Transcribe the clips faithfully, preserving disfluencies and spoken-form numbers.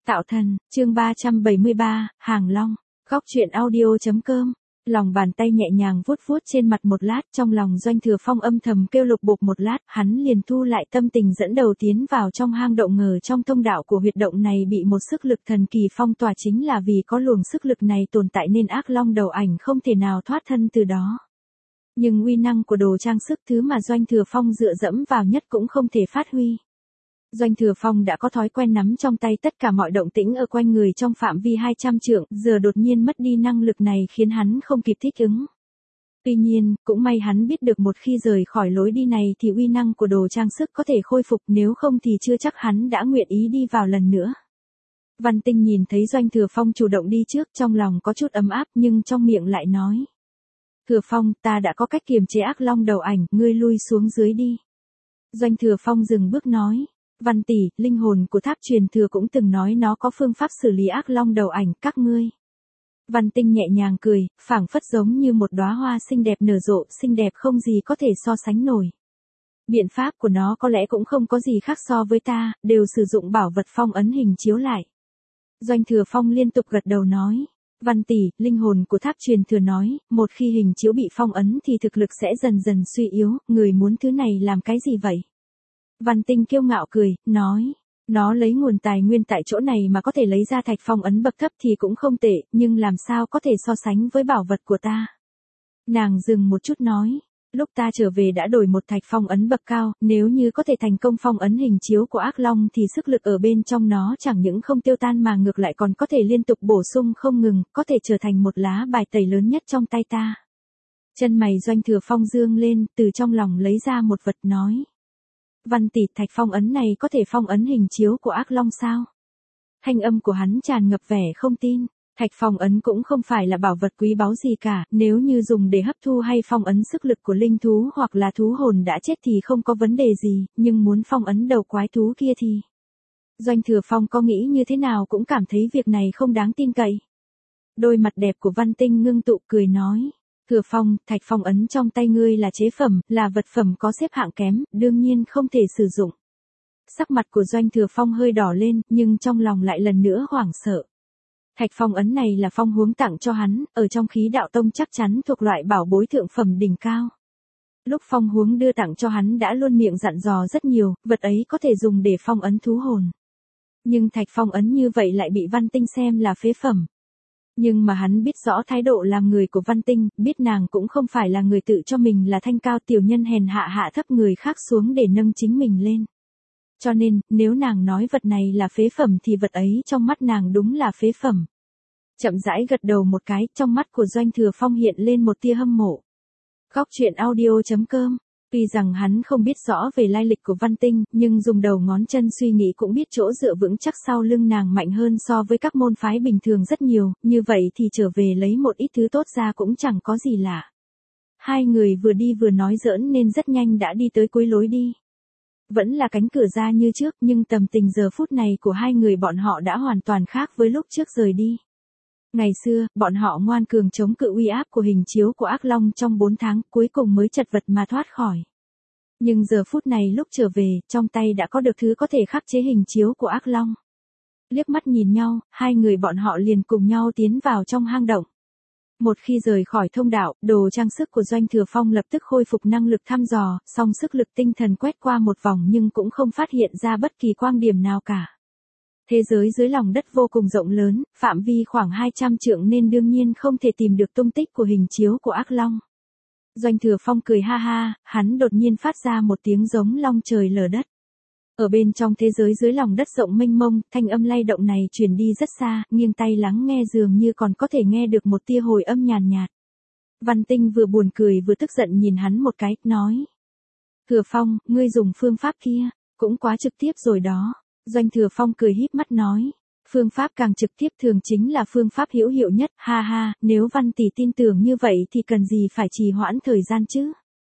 Tạo thần, chương ba trăm bảy mươi ba, Hàng Long, góc truyện audio.com. Lòng bàn tay nhẹ nhàng vuốt vuốt trên mặt một lát, trong lòng Doanh Thừa Phong âm thầm kêu lục bục một lát, hắn liền thu lại tâm tình dẫn đầu tiến vào trong hang động. Ngờ trong thông đạo của huyệt động này bị một sức lực thần kỳ phong tỏa, chính là vì có luồng sức lực này tồn tại nên ác long đầu ảnh không thể nào thoát thân từ đó. Nhưng uy năng của đồ trang sức, thứ mà Doanh Thừa Phong dựa dẫm vào nhất, cũng không thể phát huy. Doanh Thừa Phong đã có thói quen nắm trong tay tất cả mọi động tĩnh ở quanh người trong phạm vi hai trăm trượng, giờ đột nhiên mất đi năng lực này khiến hắn không kịp thích ứng. Tuy nhiên, cũng may hắn biết được một khi rời khỏi lối đi này thì uy năng của đồ trang sức có thể khôi phục, nếu không thì chưa chắc hắn đã nguyện ý đi vào lần nữa. Văn Tinh nhìn thấy Doanh Thừa Phong chủ động đi trước, trong lòng có chút ấm áp nhưng trong miệng lại nói: Thừa Phong, ta đã có cách kiềm chế ác long đầu ảnh, ngươi lui xuống dưới đi. Doanh Thừa Phong dừng bước nói: Văn tỷ, linh hồn của tháp truyền thừa cũng từng nói nó có phương pháp xử lý ác long đầu ảnh, các ngươi. Văn Tinh nhẹ nhàng cười, phảng phất giống như một đóa hoa xinh đẹp nở rộ, xinh đẹp không gì có thể so sánh nổi. Biện pháp của nó có lẽ cũng không có gì khác so với ta, đều sử dụng bảo vật phong ấn hình chiếu lại. Doanh Thừa Phong liên tục gật đầu nói: Văn tỷ, linh hồn của tháp truyền thừa nói, một khi hình chiếu bị phong ấn thì thực lực sẽ dần dần suy yếu, người muốn thứ này làm cái gì vậy? Văn Tinh kiêu ngạo cười, nói: Nó lấy nguồn tài nguyên tại chỗ này mà có thể lấy ra thạch phong ấn bậc thấp thì cũng không tệ, nhưng làm sao có thể so sánh với bảo vật của ta? Nàng dừng một chút nói: Lúc ta trở về đã đổi một thạch phong ấn bậc cao, nếu như có thể thành công phong ấn hình chiếu của ác long thì sức lực ở bên trong nó chẳng những không tiêu tan mà ngược lại còn có thể liên tục bổ sung không ngừng, có thể trở thành một lá bài tẩy lớn nhất trong tay ta. Chân mày Doanh Thừa Phong dương lên, từ trong lòng lấy ra một vật nói: Văn tỷ, thạch phong ấn này có thể phong ấn hình chiếu của ác long sao? Thanh âm của hắn tràn ngập vẻ không tin. Thạch phong ấn cũng không phải là bảo vật quý báu gì cả, nếu như dùng để hấp thu hay phong ấn sức lực của linh thú hoặc là thú hồn đã chết thì không có vấn đề gì, nhưng muốn phong ấn đầu quái thú kia thì... Doanh Thừa Phong có nghĩ như thế nào cũng cảm thấy việc này không đáng tin cậy. Đôi mặt đẹp của Văn Tinh ngưng tụ cười nói: Thừa Phong, thạch phong ấn trong tay ngươi là chế phẩm, là vật phẩm có xếp hạng kém, đương nhiên không thể sử dụng. Sắc mặt của Doanh Thừa Phong hơi đỏ lên, nhưng trong lòng lại lần nữa hoảng sợ. Thạch phong ấn này là Phong Huống tặng cho hắn, ở trong khí đạo tông chắc chắn thuộc loại bảo bối thượng phẩm đỉnh cao. Lúc Phong Huống đưa tặng cho hắn đã luôn miệng dặn dò rất nhiều, vật ấy có thể dùng để phong ấn thú hồn. Nhưng thạch phong ấn như vậy lại bị Văn Tinh xem là phế phẩm. Nhưng mà hắn biết rõ thái độ làm người của Văn Tinh, biết nàng cũng không phải là người tự cho mình là thanh cao tiểu nhân hèn hạ hạ thấp người khác xuống để nâng chính mình lên. Cho nên, nếu nàng nói vật này là phế phẩm thì vật ấy trong mắt nàng đúng là phế phẩm. Chậm rãi gật đầu một cái, trong mắt của Doanh Thừa Phong hiện lên một tia hâm mộ. Góc truyện audio.com. Tuy rằng hắn không biết rõ về lai lịch của Văn Tinh, nhưng dùng đầu ngón chân suy nghĩ cũng biết chỗ dựa vững chắc sau lưng nàng mạnh hơn so với các môn phái bình thường rất nhiều, như vậy thì trở về lấy một ít thứ tốt ra cũng chẳng có gì lạ. Hai người vừa đi vừa nói giỡn nên rất nhanh đã đi tới cuối lối đi. Vẫn là cánh cửa ra như trước, nhưng tầm tình giờ phút này của hai người bọn họ đã hoàn toàn khác với lúc trước rời đi. Ngày xưa, bọn họ ngoan cường chống cự uy áp của hình chiếu của ác long trong bốn tháng, cuối cùng mới chật vật mà thoát khỏi. Nhưng giờ phút này lúc trở về, trong tay đã có được thứ có thể khắc chế hình chiếu của ác long. Liếc mắt nhìn nhau, hai người bọn họ liền cùng nhau tiến vào trong hang động. Một khi rời khỏi thông đạo, đồ trang sức của Doanh Thừa Phong lập tức khôi phục năng lực thăm dò, song sức lực tinh thần quét qua một vòng nhưng cũng không phát hiện ra bất kỳ quang điểm nào cả. Thế giới dưới lòng đất vô cùng rộng lớn, phạm vi khoảng hai trăm trượng nên đương nhiên không thể tìm được tung tích của hình chiếu của ác long. Doanh Thừa Phong cười ha ha, hắn đột nhiên phát ra một tiếng giống long trời lở đất. Ở bên trong thế giới dưới lòng đất rộng mênh mông, thanh âm lay động này truyền đi rất xa, nghiêng tay lắng nghe dường như còn có thể nghe được một tia hồi âm nhàn nhạt. Văn Tinh vừa buồn cười vừa tức giận nhìn hắn một cái, nói: Thừa Phong, ngươi dùng phương pháp kia, cũng quá trực tiếp rồi đó. Doanh Thừa Phong cười híp mắt nói: Phương pháp càng trực tiếp thường chính là phương pháp hữu hiệu nhất, ha ha, nếu Văn tỷ tin tưởng như vậy thì cần gì phải trì hoãn thời gian chứ.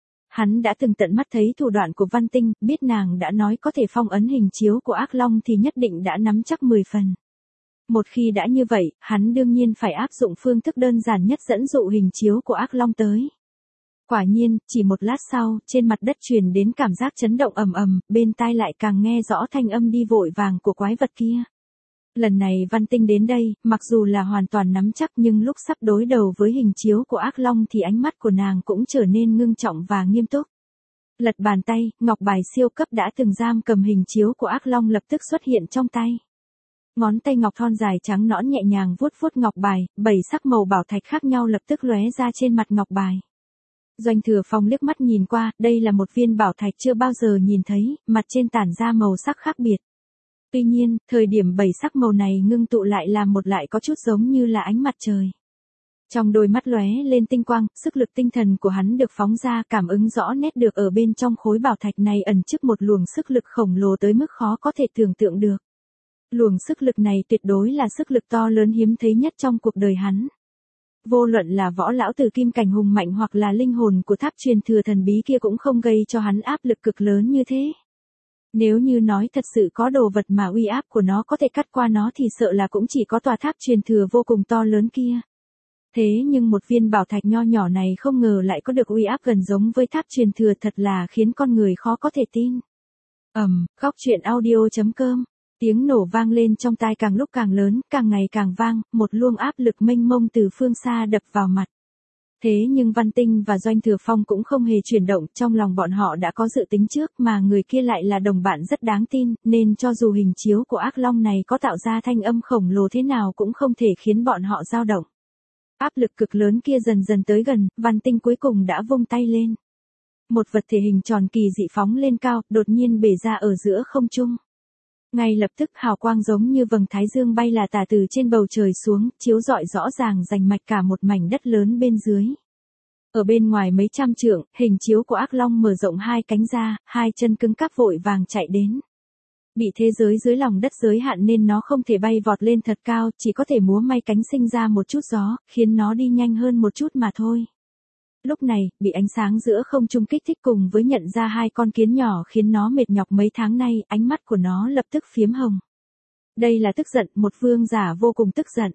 Hắn đã từng tận mắt thấy thủ đoạn của Văn Tinh, biết nàng đã nói có thể phong ấn hình chiếu của ác long thì nhất định đã nắm chắc mười phần. Một khi đã như vậy, hắn đương nhiên phải áp dụng phương thức đơn giản nhất dẫn dụ hình chiếu của ác long tới. Quả nhiên, chỉ một lát sau, trên mặt đất truyền đến cảm giác chấn động ầm ầm, bên tai lại càng nghe rõ thanh âm đi vội vàng của quái vật kia. Lần này Văn Tinh đến đây, mặc dù là hoàn toàn nắm chắc nhưng lúc sắp đối đầu với hình chiếu của ác long thì ánh mắt của nàng cũng trở nên ngưng trọng và nghiêm túc. Lật bàn tay, ngọc bài siêu cấp đã từng giam cầm hình chiếu của ác long lập tức xuất hiện trong tay. Ngón tay ngọc thon dài trắng nõn nhẹ nhàng vuốt vuốt ngọc bài, bảy sắc màu bảo thạch khác nhau lập tức lóe ra trên mặt ngọc bài. Doanh Thừa Phong liếc mắt nhìn qua, đây là một viên bảo thạch chưa bao giờ nhìn thấy, mặt trên tản ra màu sắc khác biệt. Tuy nhiên, thời điểm bảy sắc màu này ngưng tụ lại làm một lại có chút giống như là ánh mặt trời. Trong đôi mắt lóe lên tinh quang, sức lực tinh thần của hắn được phóng ra, cảm ứng rõ nét được ở bên trong khối bảo thạch này ẩn chứa một luồng sức lực khổng lồ tới mức khó có thể tưởng tượng được. Luồng sức lực này tuyệt đối là sức lực to lớn hiếm thấy nhất trong cuộc đời hắn. Vô luận là võ lão tử kim cảnh hùng mạnh hoặc là linh hồn của tháp truyền thừa thần bí kia cũng không gây cho hắn áp lực cực lớn như thế. Nếu như nói thật sự có đồ vật mà uy áp của nó có thể cắt qua nó thì sợ là cũng chỉ có tòa tháp truyền thừa vô cùng to lớn kia. Thế nhưng một viên bảo thạch nho nhỏ này không ngờ lại có được uy áp gần giống với tháp truyền thừa, thật là khiến con người khó có thể tin. Ầm, um, góc truyện audio chấm com. Tiếng nổ vang lên trong tai càng lúc càng lớn, càng ngày càng vang, một luồng áp lực mênh mông từ phương xa đập vào mặt. Thế nhưng Văn Tinh và Doanh Thừa Phong cũng không hề chuyển động, trong lòng bọn họ đã có dự tính trước mà người kia lại là đồng bạn rất đáng tin, nên cho dù hình chiếu của ác long này có tạo ra thanh âm khổng lồ thế nào cũng không thể khiến bọn họ dao động. Áp lực cực lớn kia dần dần tới gần, Văn Tinh cuối cùng đã vung tay lên. Một vật thể hình tròn kỳ dị phóng lên cao, đột nhiên bể ra ở giữa không trung. Ngay lập tức hào quang giống như vầng thái dương bay là tả từ trên bầu trời xuống, chiếu rọi rõ ràng rành mạch cả một mảnh đất lớn bên dưới. Ở bên ngoài mấy trăm trượng, hình chiếu của ác long mở rộng hai cánh ra, hai chân cứng cáp vội vàng chạy đến. Bị thế giới dưới lòng đất giới hạn nên nó không thể bay vọt lên thật cao, chỉ có thể múa may cánh sinh ra một chút gió, khiến nó đi nhanh hơn một chút mà thôi. Lúc này, bị ánh sáng giữa không trung kích thích cùng với nhận ra hai con kiến nhỏ khiến nó mệt nhọc mấy tháng nay, ánh mắt của nó lập tức phiếm hồng. Đây là tức giận, một vương giả vô cùng tức giận.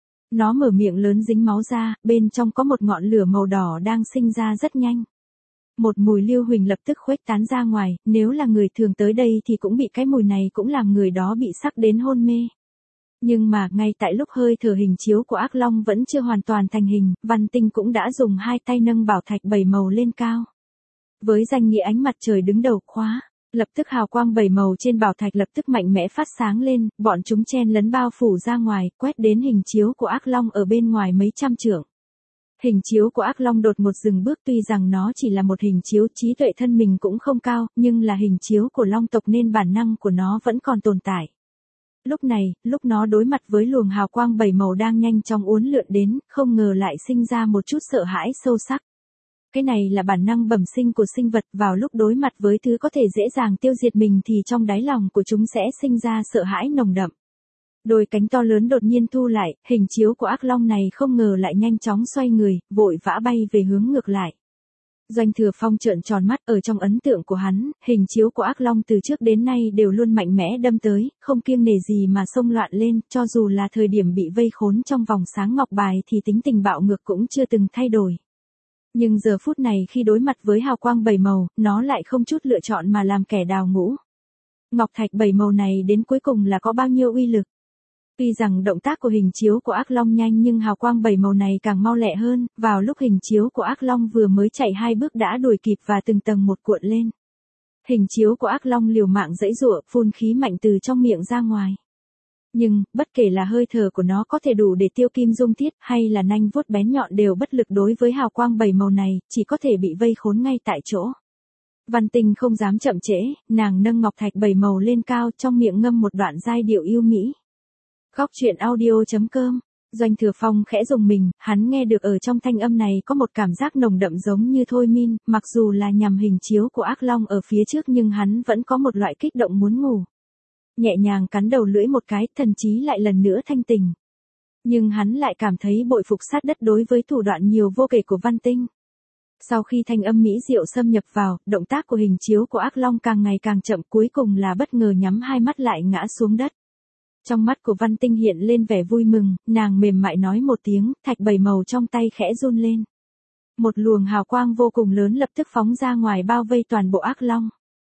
Nó mở miệng lớn dính máu ra, bên trong có một ngọn lửa màu đỏ đang sinh ra rất nhanh. Một mùi lưu huỳnh lập tức khuếch tán ra ngoài, nếu là người thường tới đây thì cũng bị cái mùi này cũng làm người đó bị sắc đến hôn mê. Nhưng mà, ngay tại lúc hơi thở hình chiếu của ác long vẫn chưa hoàn toàn thành hình, Văn Tinh cũng đã dùng hai tay nâng bảo thạch bảy màu lên cao. Với danh nghĩa ánh mặt trời đứng đầu khóa, lập tức hào quang bảy màu trên bảo thạch lập tức mạnh mẽ phát sáng lên, bọn chúng chen lấn bao phủ ra ngoài, quét đến hình chiếu của ác long ở bên ngoài mấy trăm trượng. Hình chiếu của ác long đột ngột dừng bước, tuy rằng nó chỉ là một hình chiếu, trí tuệ thân mình cũng không cao, nhưng là hình chiếu của long tộc nên bản năng của nó vẫn còn tồn tại. Lúc này, lúc nó đối mặt với luồng hào quang bảy màu đang nhanh chóng uốn lượn đến, không ngờ lại sinh ra một chút sợ hãi sâu sắc. Cái này là bản năng bẩm sinh của sinh vật, vào lúc đối mặt với thứ có thể dễ dàng tiêu diệt mình thì trong đáy lòng của chúng sẽ sinh ra sợ hãi nồng đậm. Đôi cánh to lớn đột nhiên thu lại, hình chiếu của ác long này không ngờ lại nhanh chóng xoay người, vội vã bay về hướng ngược lại. Doanh Thừa Phong trợn tròn mắt, ở trong ấn tượng của hắn, hình chiếu của ác long từ trước đến nay đều luôn mạnh mẽ đâm tới, không kiêng nể gì mà xông loạn lên, cho dù là thời điểm bị vây khốn trong vòng sáng ngọc bài thì tính tình bạo ngược cũng chưa từng thay đổi. Nhưng giờ phút này khi đối mặt với hào quang bảy màu, nó lại không chút lựa chọn mà làm kẻ đào ngũ. Ngọc thạch bảy màu này đến cuối cùng là có bao nhiêu uy lực? Tuy rằng động tác của hình chiếu của ác long nhanh nhưng hào quang bảy màu này càng mau lẹ hơn, vào lúc hình chiếu của ác long vừa mới chạy hai bước đã đuổi kịp và từng tầng một cuộn lên. Hình chiếu của ác long liều mạng giãy giụa, phun khí mạnh từ trong miệng ra ngoài. Nhưng, bất kể là hơi thở của nó có thể đủ để tiêu kim dung thiết hay là nanh vuốt bén nhọn đều bất lực đối với hào quang bảy màu này, chỉ có thể bị vây khốn ngay tại chỗ. Văn Tinh không dám chậm trễ, nàng nâng ngọc thạch bảy màu lên cao, trong miệng ngâm một đoạn giai điệu yêu mỹ. Góc truyện audio chấm com. Doanh Thừa Phong khẽ rùng mình, hắn nghe được ở trong thanh âm này có một cảm giác nồng đậm giống như thôi miên, mặc dù là nhằm hình chiếu của ác long ở phía trước nhưng hắn vẫn có một loại kích động muốn ngủ. Nhẹ nhàng cắn đầu lưỡi một cái, thần trí lại lần nữa thanh tỉnh. Nhưng hắn lại cảm thấy bội phục sát đất đối với thủ đoạn nhiều vô kể của Văn Tinh. Sau khi thanh âm mỹ diệu xâm nhập vào, động tác của hình chiếu của ác long càng ngày càng chậm, cuối cùng là bất ngờ nhắm hai mắt lại ngã xuống đất. Trong mắt của Văn Tinh hiện lên vẻ vui mừng, nàng mềm mại nói một tiếng, thạch bảy màu trong tay khẽ run lên. Một luồng hào quang vô cùng lớn lập tức phóng ra ngoài bao vây toàn bộ ác long.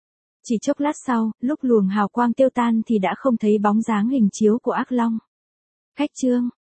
Chỉ chốc lát sau, lúc luồng hào quang tiêu tan thì đã không thấy bóng dáng hình chiếu của ác long. Khách trương,